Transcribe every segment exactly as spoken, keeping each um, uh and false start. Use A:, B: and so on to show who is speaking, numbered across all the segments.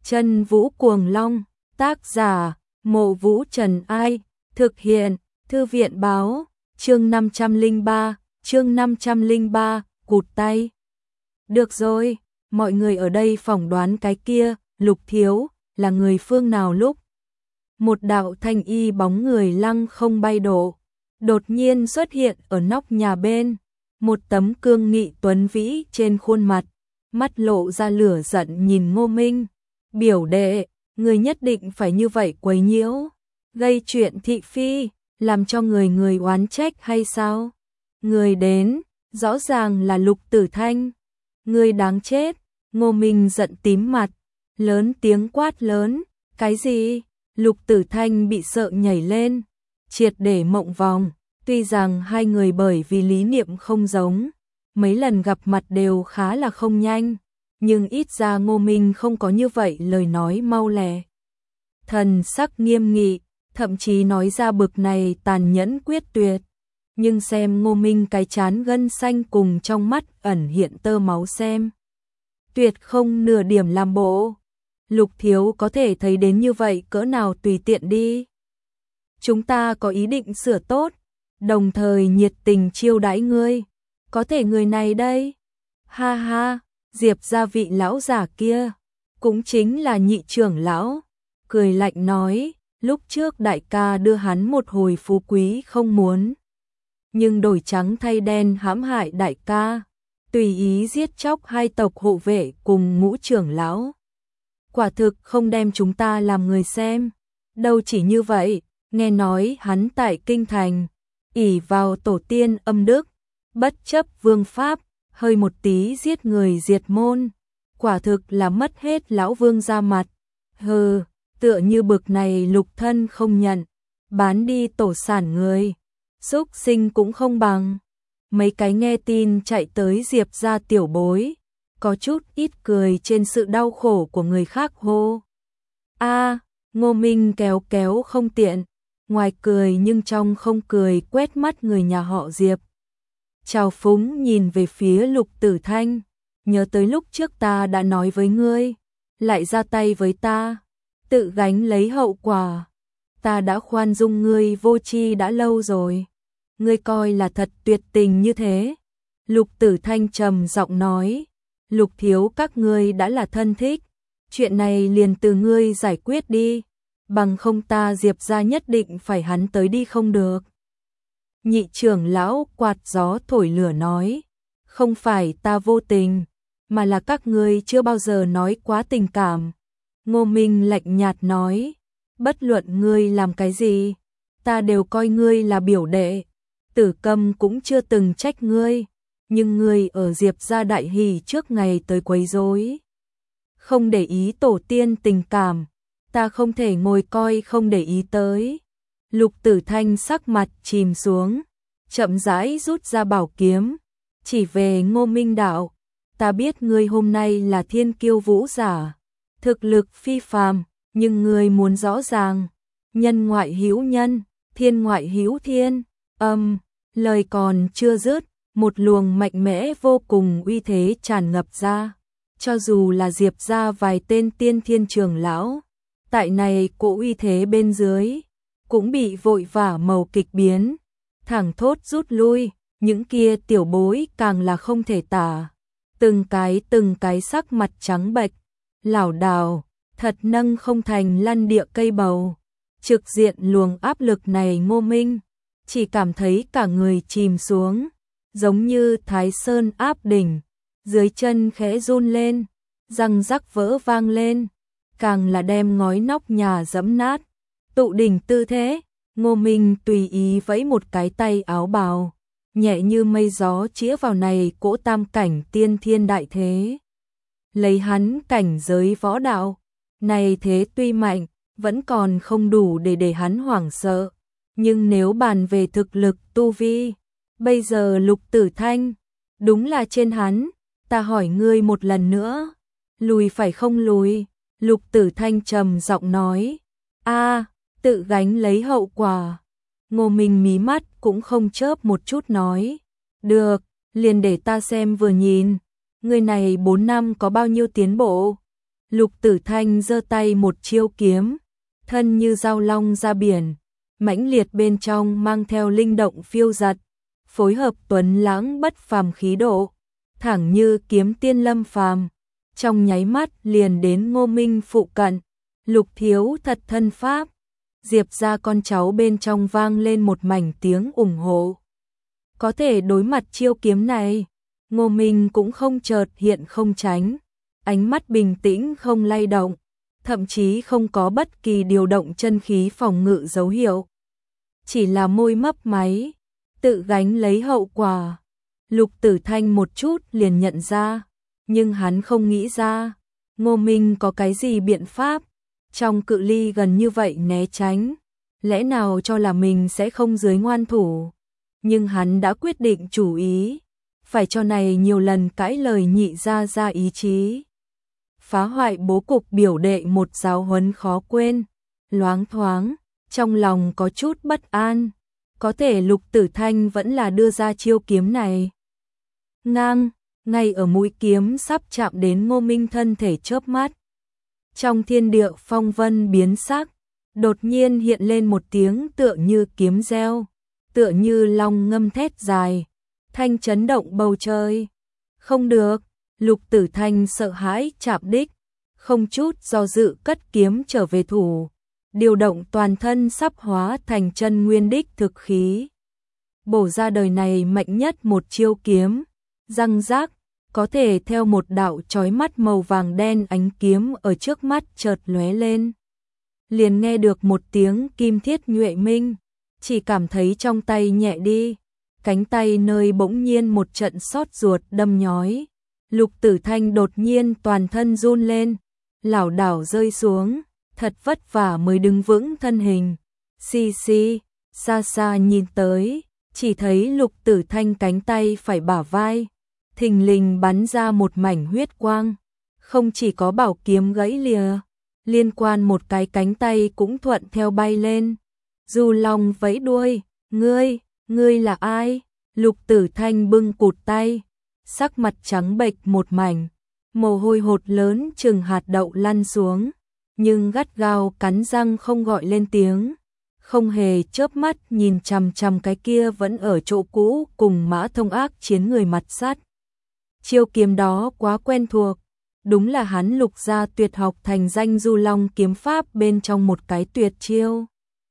A: Chân Vũ Cuồng Long, tác giả, Mộ Vũ Trần Ai, thực hiện, Thư viện Báo, chương năm trăm lẻ ba, chương năm trăm lẻ ba, cụt tay. Được rồi, mọi người ở đây phỏng đoán cái kia, Lục Thiếu, là người phương nào lúc? Một đạo thanh y bóng người lăng không bay độ, đột nhiên xuất hiện ở nóc nhà bên, một tấm cương nghị tuấn vĩ trên khuôn mặt, mắt lộ ra lửa giận nhìn Ngô Minh. Biểu đệ, người nhất định phải như vậy quấy nhiễu, gây chuyện thị phi, làm cho người người oán trách hay sao? Người đến, rõ ràng là Lục Tử Thanh. Người đáng chết, Ngô Minh giận tím mặt, lớn tiếng quát lớn, cái gì? Lục Tử Thanh bị sợ nhảy lên, triệt để mộng vòng, tuy rằng hai người bởi vì lý niệm không giống, mấy lần gặp mặt đều khá là không nhanh, nhưng ít ra Ngô Minh không có như vậy lời nói mau lẹ. Thần sắc nghiêm nghị, thậm chí nói ra bực này tàn nhẫn quyết tuyệt, nhưng xem Ngô Minh cái chán gân xanh cùng trong mắt ẩn hiện tơ máu xem. Tuyệt không nửa điểm làm bộ. Lục Thiếu có thể thấy đến như vậy cỡ nào tùy tiện đi. Chúng ta có ý định sửa tốt, đồng thời nhiệt tình chiêu đãi ngươi. Có thể người này đây. Ha ha, Diệp gia vị lão giả kia, cũng chính là nhị trưởng lão, cười lạnh nói, lúc trước đại ca đưa hắn một hồi phú quý không muốn, nhưng đổi trắng thay đen hãm hại đại ca, tùy ý giết chóc hai tộc hộ vệ cùng ngũ trưởng lão. Quả thực không đem chúng ta làm người xem. Đâu chỉ như vậy, nghe nói hắn tại kinh thành, ỷ vào tổ tiên âm đức, bất chấp vương pháp, hơi một tí giết người diệt môn, quả thực là mất hết lão vương ra mặt. Hừ, tựa như bực này lục thân không nhận, bán đi tổ sản người, xúc sinh cũng không bằng. Mấy cái nghe tin chạy tới Diệp gia tiểu bối, có chút ít cười trên sự đau khổ của người khác hô. A, Ngô Minh kéo kéo không tiện, ngoài cười nhưng trong không cười quét mắt người nhà họ Diệp. Trào phúng nhìn về phía Lục Tử Thanh, nhớ tới lúc trước ta đã nói với ngươi, lại ra tay với ta, tự gánh lấy hậu quả. Ta đã khoan dung ngươi vô tri đã lâu rồi, ngươi coi là thật tuyệt tình như thế. Lục Tử Thanh trầm giọng nói, Lục Thiếu các ngươi đã là thân thích, chuyện này liền từ ngươi giải quyết đi, bằng không ta Diệp gia nhất định phải hắn tới đi không được. Nhị trưởng lão quạt gió thổi lửa nói, không phải ta vô tình, mà là các ngươi chưa bao giờ nói quá tình cảm. Ngô Minh lạnh nhạt nói, bất luận ngươi làm cái gì, ta đều coi ngươi là biểu đệ. Tử Câm cũng chưa từng trách ngươi, nhưng ngươi ở Diệp gia đại hỷ trước ngày tới quấy rối, không để ý tổ tiên tình cảm, ta không thể ngồi coi không để ý tới. Lục Tử Thanh sắc mặt chìm xuống, chậm rãi rút ra bảo kiếm, chỉ về Ngô Minh đạo, ta biết ngươi hôm nay là thiên kiêu vũ giả, thực lực phi phàm, nhưng ngươi muốn rõ ràng, nhân ngoại hữu nhân, thiên ngoại hữu thiên. Âm, lời còn chưa dứt, một luồng mạnh mẽ vô cùng uy thế tràn ngập ra, cho dù là Diệp gia vài tên tiên thiên trưởng lão, tại này cỗ uy thế bên dưới, cũng bị vội vã màu kịch biến, thẳng thốt rút lui, những kia tiểu bối càng là không thể tả, từng cái từng cái sắc mặt trắng bệch, lảo đảo, thật nâng không thành lăn địa cây bầu. Trực diện luồng áp lực này Ngô Minh, chỉ cảm thấy cả người chìm xuống, giống như Thái Sơn áp đỉnh, dưới chân khẽ run lên, răng rắc vỡ vang lên, càng là đem ngói nóc nhà giẫm nát. Tụ đỉnh tư thế, Ngô Minh tùy ý vẫy một cái tay áo bào, nhẹ như mây gió chĩa vào này cỗ tam cảnh tiên thiên đại thế. Lấy hắn cảnh giới võ đạo, này thế tuy mạnh, vẫn còn không đủ để để hắn hoảng sợ, nhưng nếu bàn về thực lực tu vi, bây giờ Lục Tử Thanh, đúng là trên hắn, ta hỏi ngươi một lần nữa, lùi phải không lùi? Lục Tử Thanh trầm giọng nói, a, tự gánh lấy hậu quả. Ngô Minh mí mắt cũng không chớp một chút nói, được, liền để ta xem vừa nhìn, người này bốn năm có bao nhiêu tiến bộ. Lục Tử Thanh giơ tay một chiêu kiếm, thân như dao long ra biển, mãnh liệt bên trong mang theo linh động phiêu dật, phối hợp tuấn lãng bất phàm khí độ, thẳng như kiếm tiên lâm phàm, trong nháy mắt liền đến Ngô Minh phụ cận. Lục thiếu thật thân pháp. Diệp gia con cháu bên trong vang lên một mảnh tiếng ủng hộ. Có thể đối mặt chiêu kiếm này, Ngô Minh cũng không chợt hiện không tránh, ánh mắt bình tĩnh không lay động, thậm chí không có bất kỳ điều động chân khí phòng ngự dấu hiệu. Chỉ là môi mấp máy, tự gánh lấy hậu quả. Lục Tử Thanh một chút liền nhận ra, nhưng hắn không nghĩ ra, Ngô Minh có cái gì biện pháp, trong cự ly gần như vậy né tránh, lẽ nào cho là mình sẽ không dưới ngoan thủ. Nhưng hắn đã quyết định chủ ý, phải cho này nhiều lần cãi lời nhị gia gia ý chí. Phá hoại bố cục biểu đệ một giáo huấn khó quên, loáng thoáng, trong lòng có chút bất an, có thể Lục Tử Thanh vẫn là đưa ra chiêu kiếm này. Ngang, ngay ở mũi kiếm sắp chạm đến Ngô Minh thân thể chớp mắt. Trong thiên địa phong vân biến sắc, đột nhiên hiện lên một tiếng tựa như kiếm reo, tựa như long ngâm thét dài, thanh chấn động bầu trời. Không được, Lục Tử Thanh sợ hãi chạm đích, không chút do dự cất kiếm trở về thủ, điều động toàn thân sắp hóa thành chân nguyên đích thực khí. Bổ ra đời này mạnh nhất một chiêu kiếm, răng rác, có thể theo một đạo chói mắt màu vàng đen ánh kiếm ở trước mắt chợt lóe lên. Liền nghe được một tiếng kim thiết nhuệ minh, chỉ cảm thấy trong tay nhẹ đi, cánh tay nơi bỗng nhiên một trận xót ruột đâm nhói. Lục Tử Thanh đột nhiên toàn thân run lên, lảo đảo rơi xuống, thật vất vả mới đứng vững thân hình. Xì xì, xa xa nhìn tới, chỉ thấy Lục Tử Thanh cánh tay phải bả vai, thình lình bắn ra một mảnh huyết quang, không chỉ có bảo kiếm gãy lìa, liên quan một cái cánh tay cũng thuận theo bay lên. Du Long vẫy đuôi, ngươi, ngươi là ai? Lục Tử Thanh bưng cụt tay, sắc mặt trắng bệch một mảnh, mồ hôi hột lớn chừng hạt đậu lăn xuống, nhưng gắt gao cắn răng không gọi lên tiếng, không hề chớp mắt nhìn chằm chằm cái kia vẫn ở chỗ cũ cùng Mã Thông ác chiến người mặt sắt. Chiêu kiếm đó quá quen thuộc, đúng là hắn Lục gia tuyệt học thành danh Du Long kiếm pháp bên trong một cái tuyệt chiêu.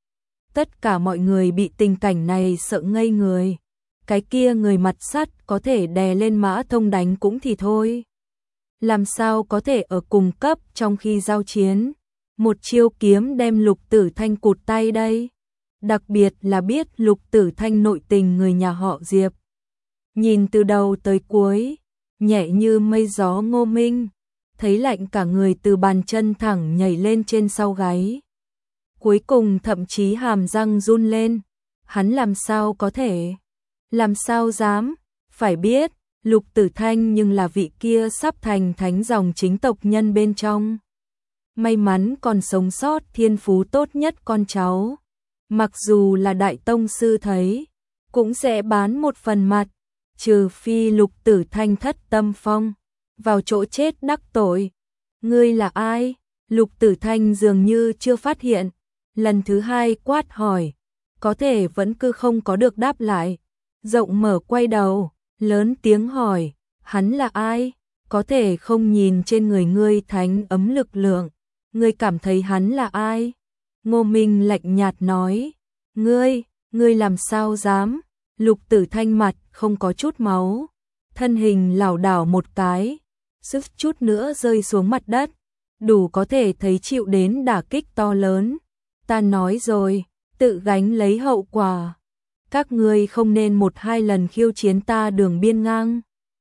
A: Tất cả mọi người bị tình cảnh này sợ ngây người. Cái kia người mặt sắt có thể đè lên Mã Thông đánh cũng thì thôi. Làm sao có thể ở cùng cấp trong khi giao chiến, một chiêu kiếm đem Lục Tử Thanh cụt tay đây. Đặc biệt là biết Lục Tử Thanh nội tình người nhà họ Diệp. Nhìn từ đầu tới cuối, nhẹ như mây gió Ngô Minh, thấy lạnh cả người từ bàn chân thẳng nhảy lên trên sau gáy. Cuối cùng thậm chí hàm răng run lên, hắn làm sao có thể, làm sao dám, phải biết, Lục Tử Thanh nhưng là vị kia sắp thành thánh dòng chính tộc nhân bên trong. May mắn còn sống sót thiên phú tốt nhất con cháu, mặc dù là đại tông sư thấy, cũng sẽ bán một phần mặt, trừ phi Lục Tử Thanh thất tâm phong, vào chỗ chết đắc tội. Ngươi là ai? Lục Tử Thanh dường như chưa phát hiện, lần thứ hai quát hỏi, có thể vẫn cứ không có được đáp lại, rộng mở quay đầu, lớn tiếng hỏi, hắn là ai? Có thể không nhìn trên người ngươi thánh ấm lực lượng, ngươi cảm thấy hắn là ai? Ngô Minh lạnh nhạt nói, ngươi, ngươi làm sao dám? Lục Tử Thanh mặt không có chút máu, thân hình lảo đảo một cái, sức chút nữa rơi xuống mặt đất, đủ có thể thấy chịu đến đả kích to lớn. Ta nói rồi, tự gánh lấy hậu quả. Các ngươi không nên một hai lần khiêu chiến ta đường biên ngang.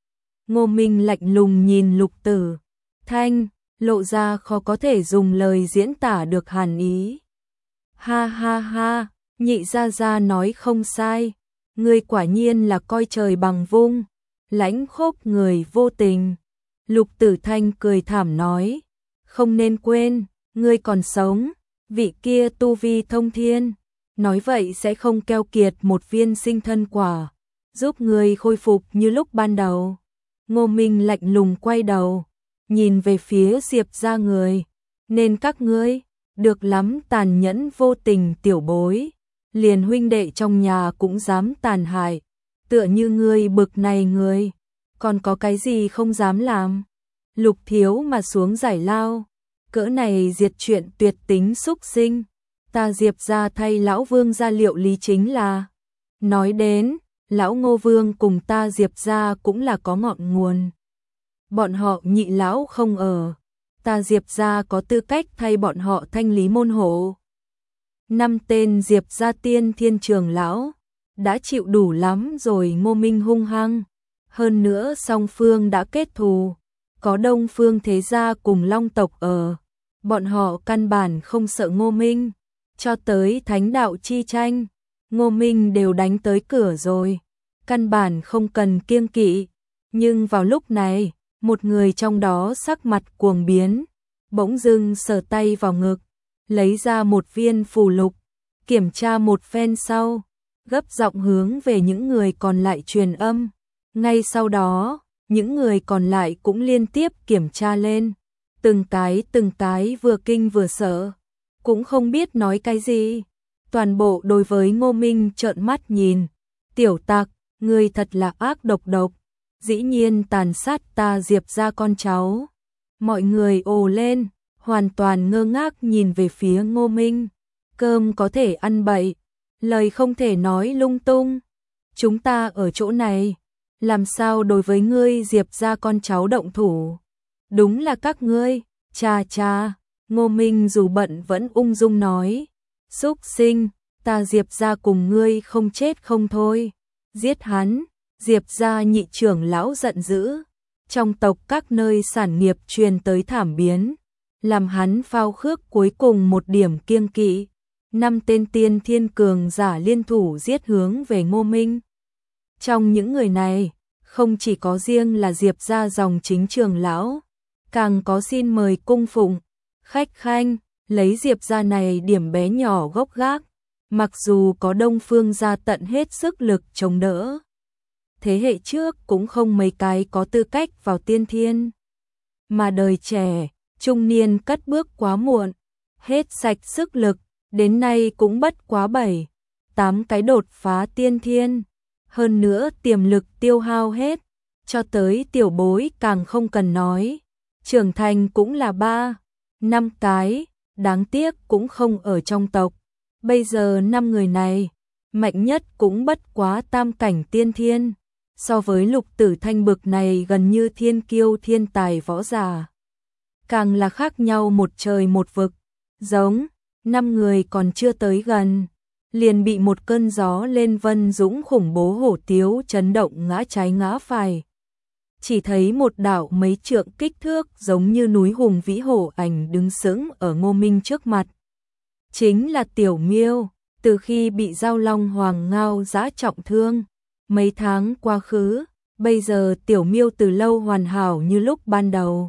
A: Ngô Minh lạnh lùng nhìn Lục Tử Thanh, lộ ra khó có thể dùng lời diễn tả được hàn ý. Ha ha ha, nhị gia gia nói không sai, ngươi quả nhiên là coi trời bằng vung, lãnh khốc người vô tình. Lục Tử Thanh cười thảm nói, không nên quên, ngươi còn sống, vị kia tu vi thông thiên, nói vậy sẽ không keo kiệt một viên sinh thân quả, giúp ngươi khôi phục như lúc ban đầu. Ngô Minh lạnh lùng quay đầu, nhìn về phía Diệp gia người, nên các ngươi, được lắm tàn nhẫn vô tình tiểu bối, liền huynh đệ trong nhà cũng dám tàn hại, tựa như ngươi bực này người, còn có cái gì không dám làm. Lục Thiếu mà xuống giải lao, cỡ này diệt chuyện tuyệt tính xúc sinh, ta Diệp gia thay lão Vương gia liệu lý chính là. Nói đến, lão Ngô Vương cùng ta Diệp gia cũng là có ngọn nguồn. Bọn họ nhị lão không ở, ta Diệp gia có tư cách thay bọn họ thanh lý môn hộ. Năm tên Diệp gia tiên thiên trường lão đã chịu đủ lắm rồi. Ngô Minh hung hăng, hơn nữa song phương đã kết thù, có Đông Phương thế gia cùng Long tộc ở, bọn họ căn bản không sợ Ngô Minh, cho tới thánh đạo chi tranh, Ngô Minh đều đánh tới cửa rồi, căn bản không cần kiêng kỵ. Nhưng vào lúc này, một người trong đó sắc mặt cuồng biến, bỗng dưng sờ tay vào ngực, lấy ra một viên phù lục, kiểm tra một phen sau, gấp giọng hướng về những người còn lại truyền âm. Ngay sau đó, những người còn lại cũng liên tiếp kiểm tra lên, từng cái từng cái vừa kinh vừa sợ, cũng không biết nói cái gì. Toàn bộ đối với Ngô Minh trợn mắt nhìn, tiểu tặc, ngươi thật là ác độc độc, dĩ nhiên tàn sát ta Diệp gia con cháu. Mọi người ồ lên, hoàn toàn ngơ ngác nhìn về phía Ngô Minh. Cơm có thể ăn bậy, lời không thể nói lung tung. Chúng ta ở chỗ này, làm sao đối với ngươi Diệp gia con cháu động thủ? Đúng là các ngươi, cha cha. Ngô Minh dù bận vẫn ung dung nói, xúc sinh, ta Diệp gia cùng ngươi không chết không thôi, giết hắn. Diệp gia nhị trưởng lão giận dữ, trong tộc các nơi sản nghiệp truyền tới thảm biến, làm hắn phao khước cuối cùng một điểm kiêng kỵ. Năm tên tiên thiên cường giả liên thủ giết hướng về Ngô Minh. Trong những người này, không chỉ có riêng là Diệp gia dòng chính trưởng lão, càng có xin mời cung phụng, khách khanh, lấy Diệp gia này điểm bé nhỏ gốc gác, mặc dù có Đông Phương gia tận hết sức lực chống đỡ, thế hệ trước cũng không mấy cái có tư cách vào tiên thiên. Mà đời trẻ, trung niên cất bước quá muộn, hết sạch sức lực, đến nay cũng bất quá bảy, tám cái đột phá tiên thiên, hơn nữa tiềm lực tiêu hao hết, cho tới tiểu bối càng không cần nói, trưởng thành cũng là ba, năm cái, đáng tiếc cũng không ở trong tộc. Bây giờ năm người này, mạnh nhất cũng bất quá tam cảnh tiên thiên, so với Lục Tử Thanh bực này gần như thiên kiêu thiên tài võ giả, càng là khác nhau một trời một vực. Giống, năm người còn chưa tới gần, liền bị một cơn gió lên vân dũng khủng bố hổ tiếu chấn động ngã trái ngã phải. Chỉ thấy một đạo mấy trượng kích thước giống như núi hùng vĩ hổ ảnh đứng sững ở Ngô Minh trước mặt. Chính là Tiểu Miêu, từ khi bị Giao Long Hoàng Ngao giã trọng thương, mấy tháng quá khứ, bây giờ Tiểu Miêu từ lâu hoàn hảo như lúc ban đầu.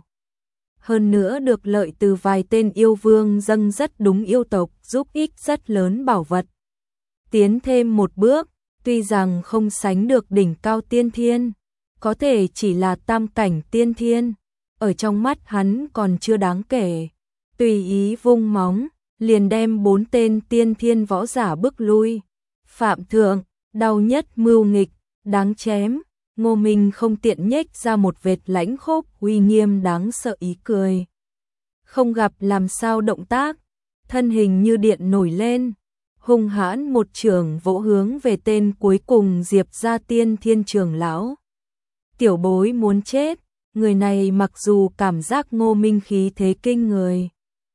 A: Hơn nữa được lợi từ vài tên yêu vương dâng rất đúng yêu tộc giúp ích rất lớn bảo vật. Tiến thêm một bước, tuy rằng không sánh được đỉnh cao tiên thiên, có thể chỉ là tam cảnh tiên thiên, ở trong mắt hắn còn chưa đáng kể. Tùy ý vung móng, liền đem bốn tên tiên thiên võ giả bước lui. Phạm thượng, đau nhất mưu nghịch, đáng chém. Ngô Minh không tiện nhếch ra một vệt lãnh khốc uy nghiêm đáng sợ ý cười. Không gặp làm sao động tác, thân hình như điện nổi lên, hung hãn một trường vỗ hướng về tên cuối cùng Diệp gia tiên thiên trưởng lão. Tiểu bối muốn chết, người này mặc dù cảm giác Ngô Minh khí thế kinh người,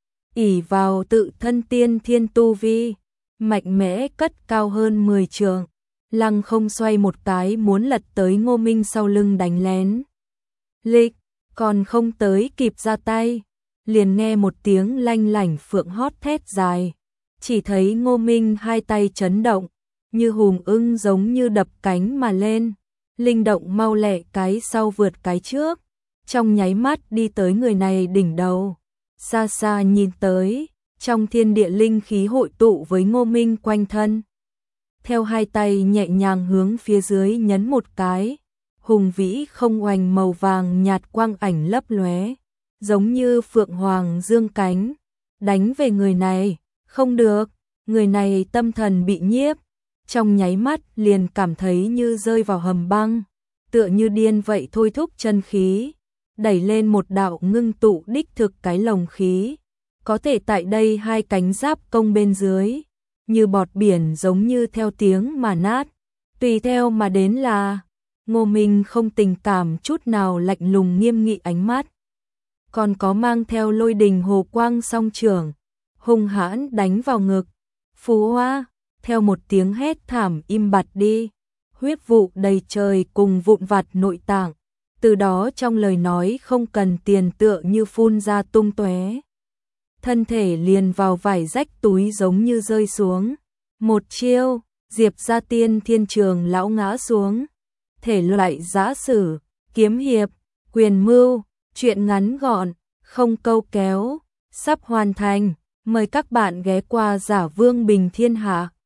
A: ỷ vào tự thân tiên thiên tu vi, mạnh mẽ cất cao hơn mười trượng. Lăng không xoay một cái muốn lật tới Ngô Minh sau lưng đánh lén. Lịch, còn không tới kịp ra tay, liền nghe một tiếng lanh lảnh phượng hót thét dài. Chỉ thấy Ngô Minh hai tay chấn động, như hùng ưng giống như đập cánh mà lên. Linh động mau lẹ cái sau vượt cái trước, trong nháy mắt đi tới người này đỉnh đầu. Xa xa nhìn tới, trong thiên địa linh khí hội tụ với Ngô Minh quanh thân. Theo hai tay nhẹ nhàng hướng phía dưới nhấn một cái, hùng vĩ không oanh màu vàng nhạt quang ảnh lấp lóe, giống như phượng hoàng dương cánh, đánh về người này, không được, người này tâm thần bị nhiếp, trong nháy mắt liền cảm thấy như rơi vào hầm băng, tựa như điên vậy thôi thúc chân khí, đẩy lên một đạo ngưng tụ đích thực cái lồng khí, có thể tại đây hai cánh giáp công bên dưới, như bọt biển giống như theo tiếng mà nát, tùy theo mà đến là Ngô Minh không tình cảm chút nào, lạnh lùng nghiêm nghị ánh mắt, còn có mang theo lôi đình hồ quang song trưởng, hung hãn đánh vào ngực. Phú Hoa, theo một tiếng hét thảm im bặt đi, huyết vụ đầy trời cùng vụn vặt nội tạng, từ đó trong lời nói không cần tiền tựa như phun ra tung tóe. Thân thể liền vào vải rách túi giống như rơi xuống. Một chiêu, Diệp Gia Tiên Thiên Trường lão ngã xuống. Thể loại giã sử, kiếm hiệp, quyền mưu, truyện ngắn gọn, không câu kéo, sắp hoàn thành. Mời các bạn ghé qua Giả Vương Bình Thiên Hạ.